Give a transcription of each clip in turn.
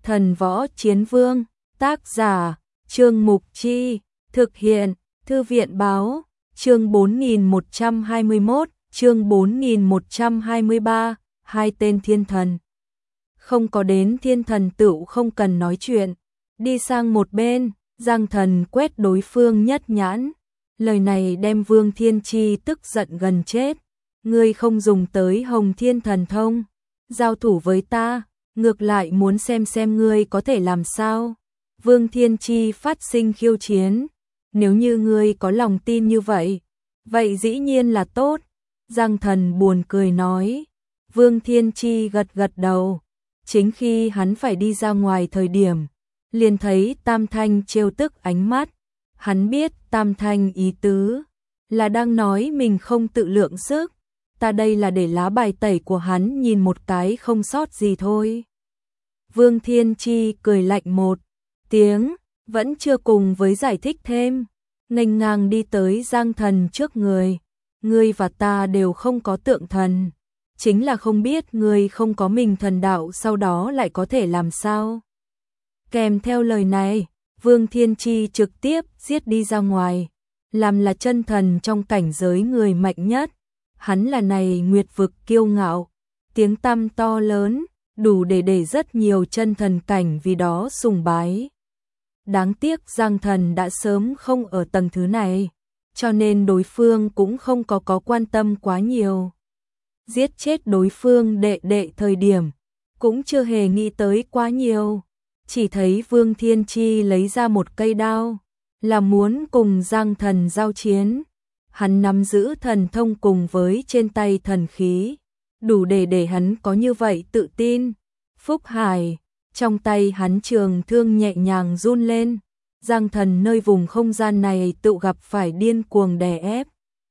Thần Võ Chiến Vương, tác giả, Trương Mục Chi, thực hiện, Thư viện Báo, chương 4121, chương 4123, hai tên thiên thần. Không có đến thiên thần tựu không cần nói chuyện, đi sang một bên, Giang Thần quét đối phương nhất nhãn. Lời này đem Vương Thiên Chi tức giận gần chết. Ngươi không dùng tới Hồng Thiên Thần Thông, giao thủ với ta, ngược lại muốn xem ngươi có thể làm sao. Vương Thiên Chi phát sinh khiêu chiến. Nếu như ngươi có lòng tin như vậy, vậy dĩ nhiên là tốt. Giang Thần buồn cười nói. Vương Thiên Chi gật đầu. Chính khi hắn phải đi ra ngoài thời điểm, liền thấy Tam Thanh trêu tức ánh mắt. Hắn biết Tam Thanh ý tứ là đang nói mình không tự lượng sức. Ta đây là để lá bài tẩy của hắn nhìn một cái không sót gì thôi. Vương Thiên Chi cười lạnh một tiếng, vẫn chưa cùng với giải thích thêm, nghênh ngang đi tới Giang Thần trước người. Ngươi và ta đều không có tượng thần, chính là không biết ngươi không có mình thần đạo sau đó lại có thể làm sao. Kèm theo lời này, Vương Thiên Chi trực tiếp giết đi ra ngoài, làm là chân thần trong cảnh giới người mạnh nhất. Hắn là này nguyệt vực kiêu ngạo, tiếng tăm to lớn, đủ để rất nhiều chân thần cảnh vì đó sùng bái. Đáng tiếc Giang Thần đã sớm không ở tầng thứ này, cho nên đối phương cũng không có quan tâm quá nhiều. Giết chết đối phương đệ thời điểm, cũng chưa hề nghĩ tới quá nhiều. Chỉ thấy Vương Thiên Chi lấy ra một cây đao, là muốn cùng Giang Thần giao chiến. Hắn nắm giữ thần thông cùng với trên tay thần khí, đủ để hắn có như vậy tự tin. Phúc Hải, trong tay hắn trường thương nhẹ nhàng run lên. Giang Thần nơi vùng không gian này tự gặp phải điên cuồng đè ép.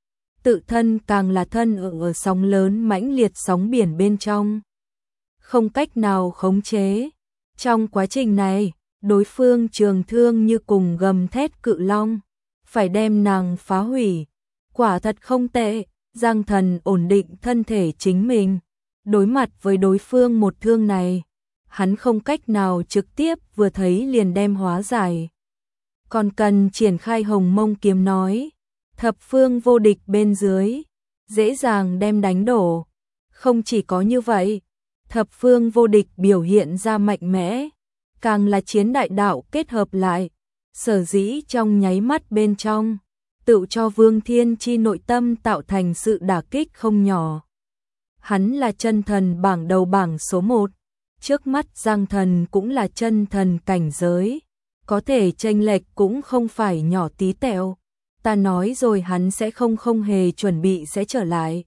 Tự thân càng là thân ở sóng lớn mãnh liệt sóng biển bên trong, không cách nào khống chế. Trong quá trình này, đối phương trường thương như cùng gầm thét cự long, phải đem nàng phá hủy. Quả thật không tệ. Giang Thần ổn định thân thể chính mình, đối mặt với đối phương một thương này, hắn không cách nào trực tiếp vừa thấy liền đem hóa giải, còn cần triển khai Hồng Mông kiếm nói, thập phương vô địch bên dưới, dễ dàng đem đánh đổ. Không chỉ có như vậy, thập phương vô địch biểu hiện ra mạnh mẽ, càng là chiến đại đạo kết hợp lại, sở dĩ trong nháy mắt bên trong, tự cho Vương Thiên Chi nội tâm tạo thành sự đả kích không nhỏ. Hắn là chân thần bảng đầu bảng số 1, trước mắt Giang Thần cũng là chân thần cảnh giới, có thể chênh lệch cũng không phải nhỏ tí tẹo. Ta nói rồi hắn sẽ không hề chuẩn bị sẽ trở lại.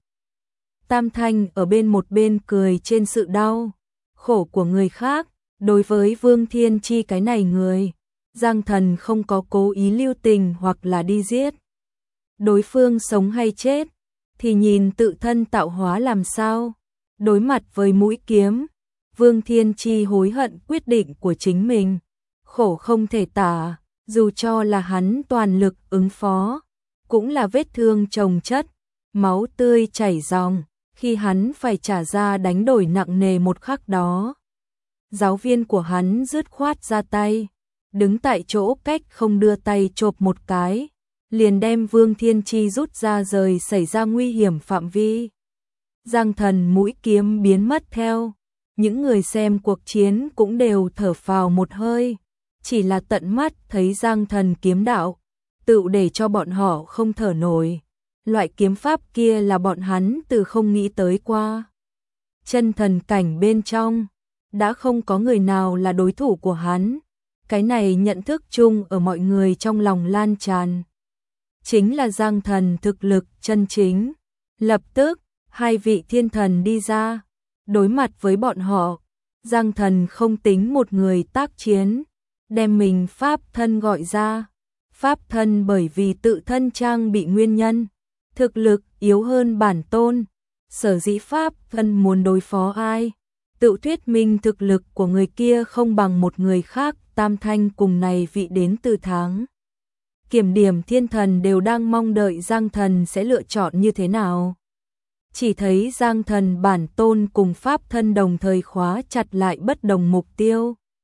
Tam Thanh ở một bên cười trên sự đau khổ của người khác. Đối với Vương Thiên Chi cái này người, Giang Thần không có cố ý lưu tình hoặc là đi giết. Đối phương sống hay chết, thì nhìn tự thân tạo hóa làm sao. Đối mặt với mũi kiếm, Vương Thiên Chi hối hận quyết định của chính mình, khổ không thể tả, dù cho là hắn toàn lực ứng phó, cũng là vết thương chồng chất, máu tươi chảy ròng, khi hắn phải trả ra đánh đổi nặng nề một khắc đó. Giáo viên của hắn dứt khoát ra tay, đứng tại chỗ cách không đưa tay chộp một cái, liền đem Vương Thiên Chi rút ra rời xảy ra nguy hiểm phạm vi. Giang Thần mũi kiếm biến mất theo, những người xem cuộc chiến cũng đều thở phào một hơi, chỉ là tận mắt thấy Giang Thần kiếm đạo, tự để cho bọn họ không thở nổi. Loại kiếm pháp kia là bọn hắn từ không nghĩ tới qua. Chân thần cảnh bên trong, đã không có người nào là đối thủ của hắn. Cái này nhận thức chung ở mọi người trong lòng lan tràn. Chính là Giang Thần thực lực chân chính. Lập tức, hai vị thiên thần đi ra, đối mặt với bọn họ. Giang Thần không tính một người tác chiến, đem mình pháp thân gọi ra. Pháp thân bởi vì tự thân trang bị nguyên nhân, thực lực yếu hơn bản tôn. Sở dĩ pháp thân muốn đối phó ai, tự thuyết minh thực lực của người kia không bằng một người khác. Tam Thanh cùng này vị đến từ tháng kiểm điểm thiên thần đều đang mong đợi Giang Thần sẽ lựa chọn như thế nào. Chỉ thấy Giang Thần bản tôn cùng pháp thân đồng thời khóa chặt lại bất đồng mục tiêu.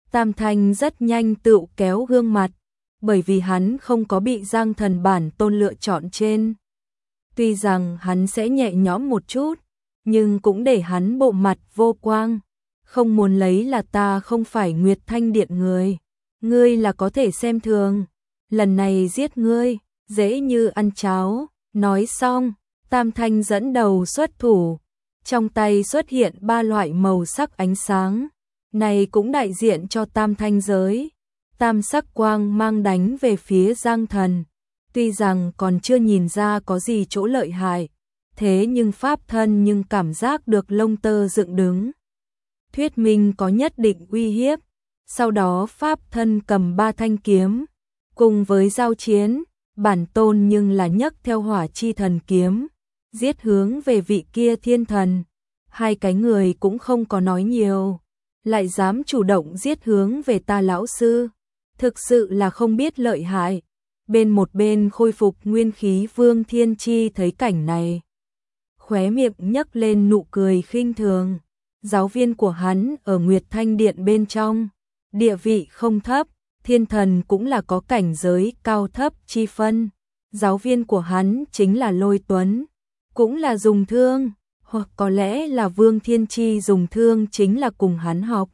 Tam Thanh rất nhanh tự kéo gương mặt, bởi vì hắn không có bị Giang Thần bản tôn lựa chọn trên. Tuy rằng hắn sẽ nhẹ nhõm một chút, nhưng cũng để hắn bộ mặt vô quang. Không muốn lấy là ta không phải Nguyệt Thanh Điện người. Ngươi là có thể xem thường. Lần này giết ngươi, dễ như ăn cháo. Nói xong, Tam Thanh dẫn đầu xuất thủ. Trong tay xuất hiện 3 loại màu sắc ánh sáng. Này cũng đại diện cho Tam Thanh giới. Tam sắc quang mang đánh về phía Giang Thần. Tuy rằng còn chưa nhìn ra có gì chỗ lợi hại, thế nhưng pháp thân nhưng cảm giác được lông tơ dựng đứng. Thuyết minh có nhất định uy hiếp. Sau đó pháp thân cầm 3 thanh kiếm, cùng với giao chiến, bản tôn nhưng là nhấc theo hỏa chi thần kiếm, giết hướng về vị kia thiên thần. Hai cái người cũng không có nói nhiều, lại dám chủ động giết hướng về ta lão sư, thực sự là không biết lợi hại. Một bên khôi phục nguyên khí Vương Thiên Chi thấy cảnh này, khóe miệng nhấc lên nụ cười khinh thường. Giáo viên của hắn ở Nguyệt Thanh Điện bên trong, địa vị không thấp, thiên thần cũng là có cảnh giới cao thấp chi phân. Giáo viên của hắn chính là Lôi Tuấn, cũng là dùng thương, hoặc có lẽ là Vương Thiên Chi dùng thương chính là cùng hắn học.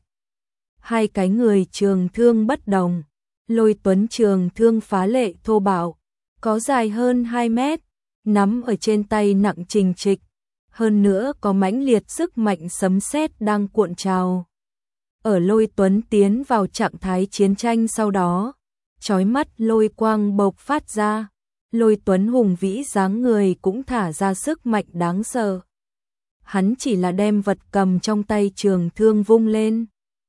Hai cái người trường thương bất đồng. Lôi Tuấn trường thương phá lệ thô bạo, có dài hơn 2 mét, nắm ở trên tay nặng trình trịch, hơn nữa có mãnh liệt sức mạnh sấm sét đang cuộn trào. Ở Lôi Tuấn tiến vào trạng thái chiến tranh sau đó, chói mắt lôi quang bộc phát ra, Lôi Tuấn hùng vĩ dáng người cũng thả ra sức mạnh đáng sợ. Hắn chỉ là đem vật cầm trong tay trường thương vung lên,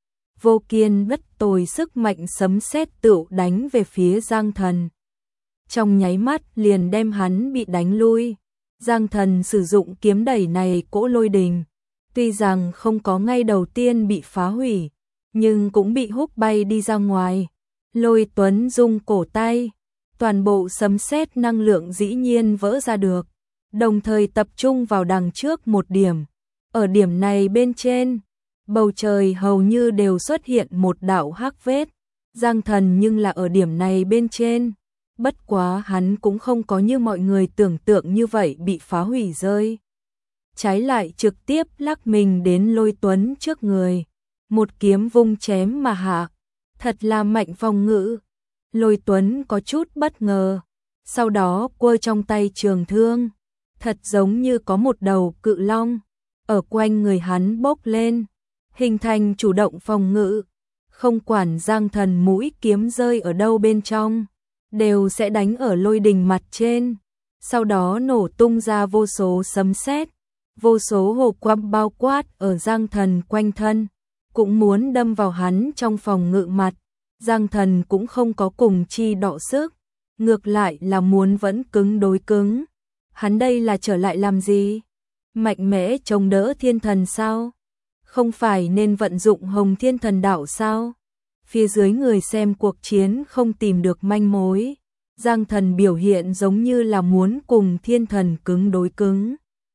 vô kiên bất tồi sức mạnh sấm sét tựu đánh về phía Giang Thần. Trong nháy mắt liền đem hắn bị đánh lui. Giang Thần sử dụng kiếm đẩy này cỗ lôi đình, tuy rằng không có ngay đầu tiên bị phá hủy, nhưng cũng bị húc bay đi ra ngoài. Lôi Tuấn rung cổ tay, toàn bộ sấm sét năng lượng dĩ nhiên vỡ ra được, đồng thời tập trung vào đằng trước một điểm. Ở điểm này bên trên, bầu trời hầu như đều xuất hiện một đạo hắc vết. Giang Thần nhưng là ở điểm này bên trên. Bất quá hắn cũng không có như mọi người tưởng tượng như vậy bị phá hủy rơi. Trái lại trực tiếp lắc mình đến Lôi Tuấn trước người. Một kiếm vung chém mà hạ. Thật là mạnh phòng ngự. Lôi Tuấn có chút bất ngờ. Sau đó quơ trong tay trường thương. Thật giống như có một đầu cự long ở quanh người hắn bốc lên, hình thành chủ động phòng ngự. Không quản Giang Thần mũi kiếm rơi ở đâu bên trong, đều sẽ đánh ở lôi đình mặt trên, sau đó nổ tung ra vô số sấm sét, vô số hồ quang bao quát ở Giang Thần quanh thân, cũng muốn đâm vào hắn trong phòng ngự mặt. Giang Thần cũng không có cùng chi đọ sức, ngược lại là muốn vẫn cứng đối cứng. Hắn đây là trở lại làm gì? Mạnh mẽ chống đỡ thiên thần sao? Không phải nên vận dụng Hồng Thiên Thần Đạo sao? Phía dưới người xem cuộc chiến không tìm được manh mối. Giang Thần biểu hiện giống như là muốn cùng thiên thần cứng đối cứng.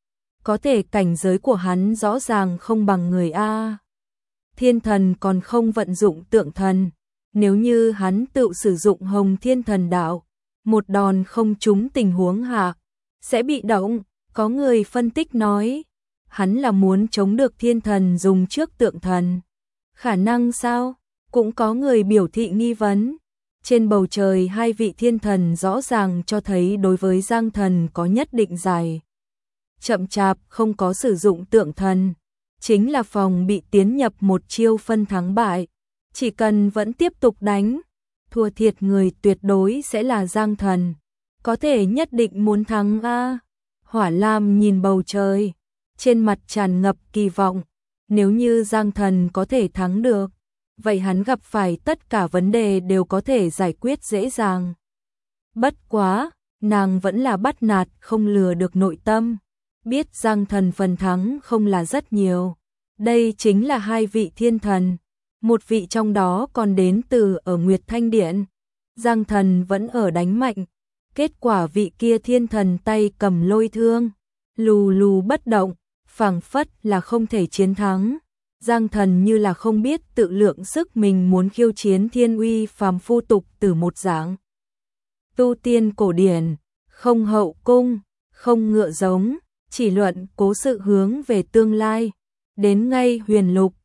Có thể cảnh giới của hắn rõ ràng không bằng người A. Thiên thần còn không vận dụng tượng thần. Nếu như hắn tự sử dụng Hồng Thiên Thần Đạo, một đòn không trúng tình huống hạ, sẽ bị động. Có người phân tích nói, hắn là muốn chống được thiên thần dùng trước tượng thần. Khả năng sao? Cũng có người biểu thị nghi vấn. Trên bầu trời hai vị thiên thần rõ ràng cho thấy đối với Giang Thần có nhất định dài. Chậm chạp không có sử dụng tượng thần, chính là phòng bị tiến nhập một chiêu phân thắng bại. Chỉ cần vẫn tiếp tục đánh, thua thiệt người tuyệt đối sẽ là Giang Thần. Có thể nhất định muốn thắng a. Hỏa Lam nhìn bầu trời, trên mặt tràn ngập kỳ vọng. Nếu như Giang Thần có thể thắng được, vậy hắn gặp phải tất cả vấn đề đều có thể giải quyết dễ dàng. Bất quá, nàng vẫn là bắt nạt không lừa được nội tâm. Biết Giang Thần phần thắng không là rất nhiều. Đây chính là hai vị thiên thần. Một vị trong đó còn đến từ ở Nguyệt Thanh Điện. Giang Thần vẫn ở đánh mạnh. Kết quả vị kia thiên thần tay cầm lôi thương, lù lù bất động, phảng phất là không thể chiến thắng. Giang Thần như là không biết tự lượng sức mình muốn khiêu chiến thiên uy phàm phu tục từ một dạng. Tu tiên cổ điển, không hậu cung, không ngựa giống, chỉ luận cố sự hướng về tương lai. Đến ngay huyền lục,